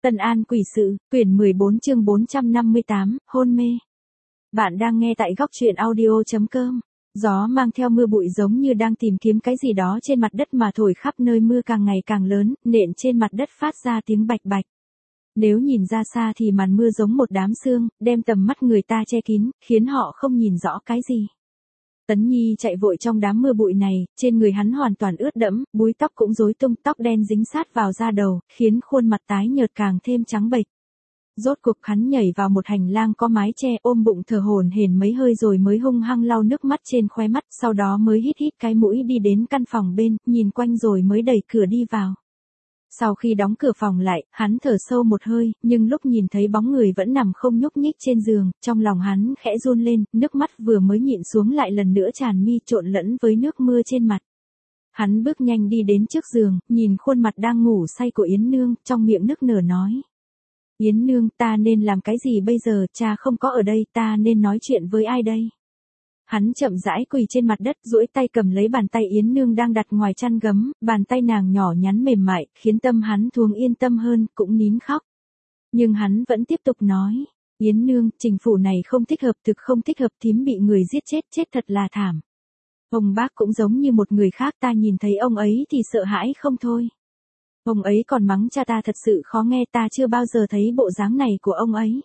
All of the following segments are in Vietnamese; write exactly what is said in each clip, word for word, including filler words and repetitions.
Tân An Quỷ Sự, quyển mười bốn chương bốn trăm năm mươi tám, hôn mê. Bạn đang nghe tại góc truyện audio chấm com. Gió mang theo mưa bụi giống như đang tìm kiếm cái gì đó trên mặt đất mà thổi khắp nơi, mưa càng ngày càng lớn, nện trên mặt đất phát ra tiếng bạch bạch. Nếu nhìn ra xa thì màn mưa giống một đám sương, đem tầm mắt người ta che kín, khiến họ không nhìn rõ cái gì. Tấn Nhi chạy vội trong đám mưa bụi này, trên người hắn hoàn toàn ướt đẫm, búi tóc cũng rối tung, tóc đen dính sát vào da đầu, khiến khuôn mặt tái nhợt càng thêm trắng bệch. Rốt cuộc hắn nhảy vào một hành lang có mái che, ôm bụng thở hổn hển mấy hơi rồi mới hung hăng lau nước mắt trên khóe mắt, sau đó mới hít hít cái mũi đi đến căn phòng bên, nhìn quanh rồi mới đẩy cửa đi vào. Sau khi đóng cửa phòng lại, hắn thở sâu một hơi, nhưng lúc nhìn thấy bóng người vẫn nằm không nhúc nhích trên giường, trong lòng hắn khẽ run lên, nước mắt vừa mới nhịn xuống lại lần nữa tràn mi trộn lẫn với nước mưa trên mặt. Hắn bước nhanh đi đến trước giường, nhìn khuôn mặt đang ngủ say của Yến Nương, trong miệng nức nở nói. Yến Nương, ta nên làm cái gì bây giờ, cha không có ở đây, ta nên nói chuyện với ai đây? Hắn chậm rãi quỳ trên mặt đất, duỗi tay cầm lấy bàn tay Yến Nương đang đặt ngoài chăn gấm, bàn tay nàng nhỏ nhắn mềm mại, khiến tâm hắn thoáng yên tâm hơn, cũng nín khóc. Nhưng hắn vẫn tiếp tục nói, Yến Nương, trình phủ này không thích hợp, thực không thích hợp, thím bị người giết chết, chết thật là thảm. Ông bác cũng giống như một người khác, ta nhìn thấy ông ấy thì sợ hãi không thôi. Ông ấy còn mắng cha ta thật sự khó nghe, ta chưa bao giờ thấy bộ dáng này của ông ấy.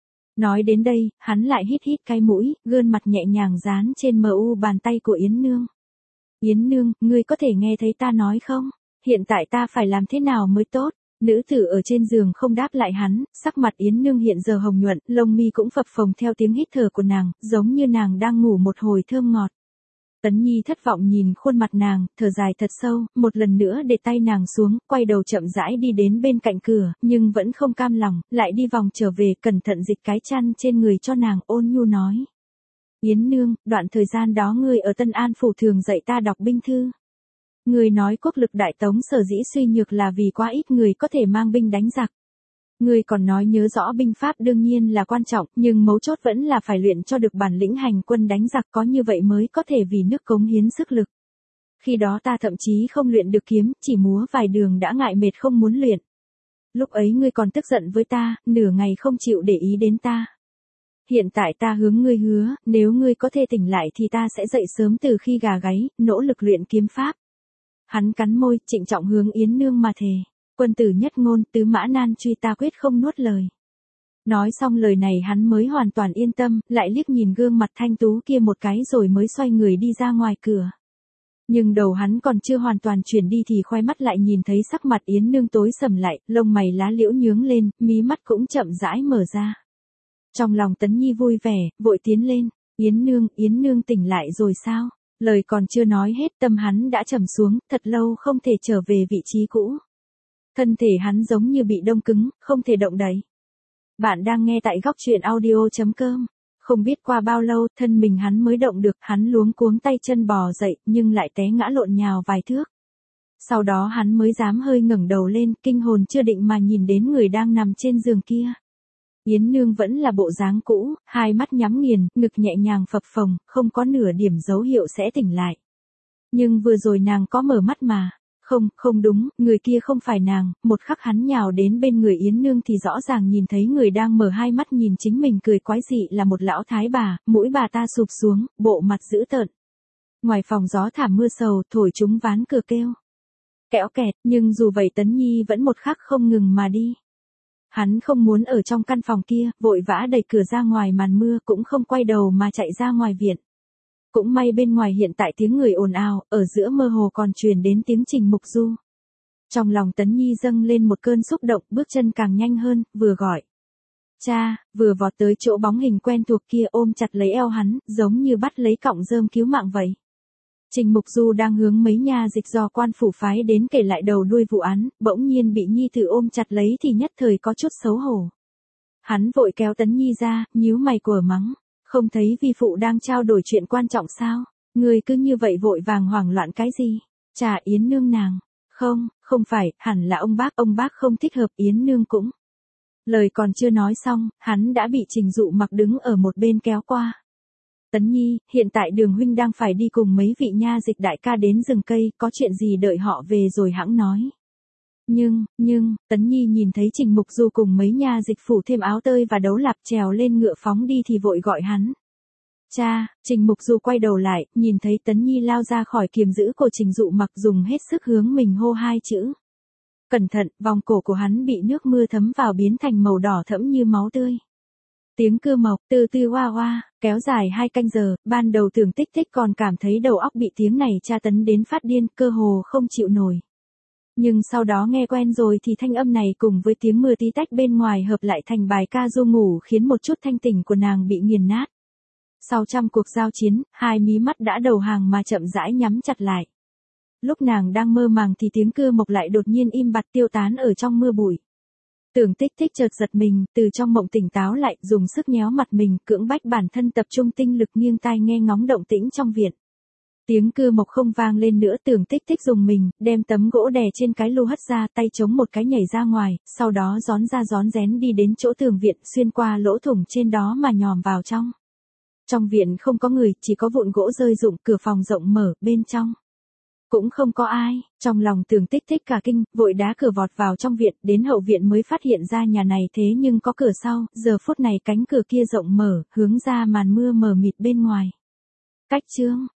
Nói đến đây, hắn lại hít hít cái mũi, gương mặt nhẹ nhàng dán trên mờ u bàn tay của Yến Nương. Yến Nương, ngươi có thể nghe thấy ta nói không? Hiện tại ta phải làm thế nào mới tốt? Nữ tử ở trên giường không đáp lại hắn, sắc mặt Yến Nương hiện giờ hồng nhuận, lông mi cũng phập phồng theo tiếng hít thở của nàng, giống như nàng đang ngủ một hồi thơm ngọt. Tấn Nhi thất vọng nhìn khuôn mặt nàng, thở dài thật sâu, một lần nữa để tay nàng xuống, quay đầu chậm rãi đi đến bên cạnh cửa, nhưng vẫn không cam lòng, lại đi vòng trở về, cẩn thận dịch cái chăn trên người cho nàng, ôn nhu nói. Yến Nương, đoạn thời gian đó ngươi ở Tân An phủ thường dạy ta đọc binh thư. Ngươi nói quốc lực Đại Tống sở dĩ suy nhược là vì quá ít người có thể mang binh đánh giặc. Ngươi còn nói nhớ rõ binh pháp đương nhiên là quan trọng, nhưng mấu chốt vẫn là phải luyện cho được bản lĩnh hành quân đánh giặc, có như vậy mới có thể vì nước cống hiến sức lực. Khi đó ta thậm chí không luyện được kiếm, chỉ múa vài đường đã ngại mệt không muốn luyện. Lúc ấy ngươi còn tức giận với ta, nửa ngày không chịu để ý đến ta. Hiện tại ta hướng ngươi hứa, nếu ngươi có thể tỉnh lại thì ta sẽ dậy sớm từ khi gà gáy, nỗ lực luyện kiếm pháp. Hắn cắn môi, trịnh trọng hướng Yến Nương mà thề. Quân tử nhất ngôn, tứ mã nan truy, ta quyết không nuốt lời. Nói xong lời này hắn mới hoàn toàn yên tâm, lại liếc nhìn gương mặt thanh tú kia một cái rồi mới xoay người đi ra ngoài cửa. Nhưng đầu hắn còn chưa hoàn toàn chuyển đi thì khoe mắt lại nhìn thấy sắc mặt Yến Nương tối sầm lại, lông mày lá liễu nhướng lên, mí mắt cũng chậm rãi mở ra. Trong lòng Tấn Nhi vui vẻ, vội tiến lên, Yến Nương, Yến Nương tỉnh lại rồi sao? Lời còn chưa nói hết tâm hắn đã trầm xuống, thật lâu không thể trở về vị trí cũ. Thân thể hắn giống như bị đông cứng, không thể động đậy. Bạn đang nghe tại góc truyện audio chấm com. Không biết qua bao lâu, thân mình hắn mới động được, hắn luống cuống tay chân bò dậy, nhưng lại té ngã lộn nhào vài thước. Sau đó hắn mới dám hơi ngẩng đầu lên, kinh hồn chưa định mà nhìn đến người đang nằm trên giường kia. Yến Nương vẫn là bộ dáng cũ, hai mắt nhắm nghiền, ngực nhẹ nhàng phập phồng, không có nửa điểm dấu hiệu sẽ tỉnh lại. Nhưng vừa rồi nàng có mở mắt mà. Không, không đúng, người kia không phải nàng, một khắc hắn nhào đến bên người Yến Nương thì rõ ràng nhìn thấy người đang mở hai mắt nhìn chính mình cười quái dị là một lão thái bà, mũi bà ta sụp xuống, bộ mặt dữ tợn. Ngoài phòng gió thảm mưa sầu, thổi chúng ván cửa kêu. Kẽo kẹt, nhưng dù vậy Tấn Nhi vẫn một khắc không ngừng mà đi. Hắn không muốn ở trong căn phòng kia, vội vã đẩy cửa ra ngoài màn mưa, cũng không quay đầu mà chạy ra ngoài viện. Cũng may bên ngoài hiện tại tiếng người ồn ào, ở giữa mơ hồ còn truyền đến tiếng Trình Mục Du. Trong lòng Tấn Nhi dâng lên một cơn xúc động, bước chân càng nhanh hơn, vừa gọi. Cha, vừa vọt tới chỗ bóng hình quen thuộc kia ôm chặt lấy eo hắn, giống như bắt lấy cọng rơm cứu mạng vậy. Trình Mục Du đang hướng mấy nhà dịch do quan phủ phái đến kể lại đầu đuôi vụ án, bỗng nhiên bị Nhi tử ôm chặt lấy thì nhất thời có chút xấu hổ. Hắn vội kéo Tấn Nhi ra, nhíu mày quở mắng. Không thấy vi phụ đang trao đổi chuyện quan trọng sao? Người cứ như vậy vội vàng hoảng loạn cái gì? Chà Yến Nương nàng. Không, không phải, hẳn là ông bác, ông bác không thích hợp, Yến Nương cũng. Lời còn chưa nói xong, hắn đã bị Trình Dụ Mặc đứng ở một bên kéo qua. Tấn Nhi, hiện tại Đường huynh đang phải đi cùng mấy vị nha dịch đại ca đến rừng cây, có chuyện gì đợi họ về rồi hẵng nói. Nhưng, nhưng, Tấn Nhi nhìn thấy Trình Mục Du cùng mấy nha dịch phủ thêm áo tơi và đấu lạp trèo lên ngựa phóng đi thì vội gọi hắn. Cha, Trình Mục Du quay đầu lại, nhìn thấy Tấn Nhi lao ra khỏi kiềm giữ của Trình Dụ Mặc dùng hết sức hướng mình hô hai chữ. Cẩn thận, vòng cổ của hắn bị nước mưa thấm vào biến thành màu đỏ thẫm như máu tươi. Tiếng cưa mộc, từ từ oa oa, kéo dài hai canh giờ, ban đầu Tưởng Tích Tích còn cảm thấy đầu óc bị tiếng này tra tấn đến phát điên, cơ hồ không chịu nổi. Nhưng sau đó nghe quen rồi thì thanh âm này cùng với tiếng mưa tí tách bên ngoài hợp lại thành bài ca ru ngủ khiến một chút thanh tỉnh của nàng bị nghiền nát. Sau trăm cuộc giao chiến, hai mí mắt đã đầu hàng mà chậm rãi nhắm chặt lại. Lúc nàng đang mơ màng thì tiếng cưa mộc lại đột nhiên im bặt tiêu tán ở trong mưa bụi. Tưởng Tích Tích chợt giật mình, từ trong mộng tỉnh táo lại, dùng sức nhéo mặt mình, cưỡng bách bản thân tập trung tinh lực nghiêng tai nghe ngóng động tĩnh trong viện. Tiếng cưa mộc không vang lên nữa, Tưởng Tích Tích dùng mình, đem tấm gỗ đè trên cái lu hất ra, tay chống một cái nhảy ra ngoài, sau đó gión ra gión rén đi đến chỗ tường viện, xuyên qua lỗ thủng trên đó mà nhòm vào trong. Trong viện không có người, chỉ có vụn gỗ rơi rụng, cửa phòng rộng mở, bên trong cũng không có ai. Trong lòng Tưởng Tích Tích cả kinh, vội đá cửa vọt vào trong viện, đến hậu viện mới phát hiện ra nhà này thế nhưng có cửa sau, giờ phút này cánh cửa kia rộng mở, hướng ra màn mưa mờ mịt bên ngoài. Cách chương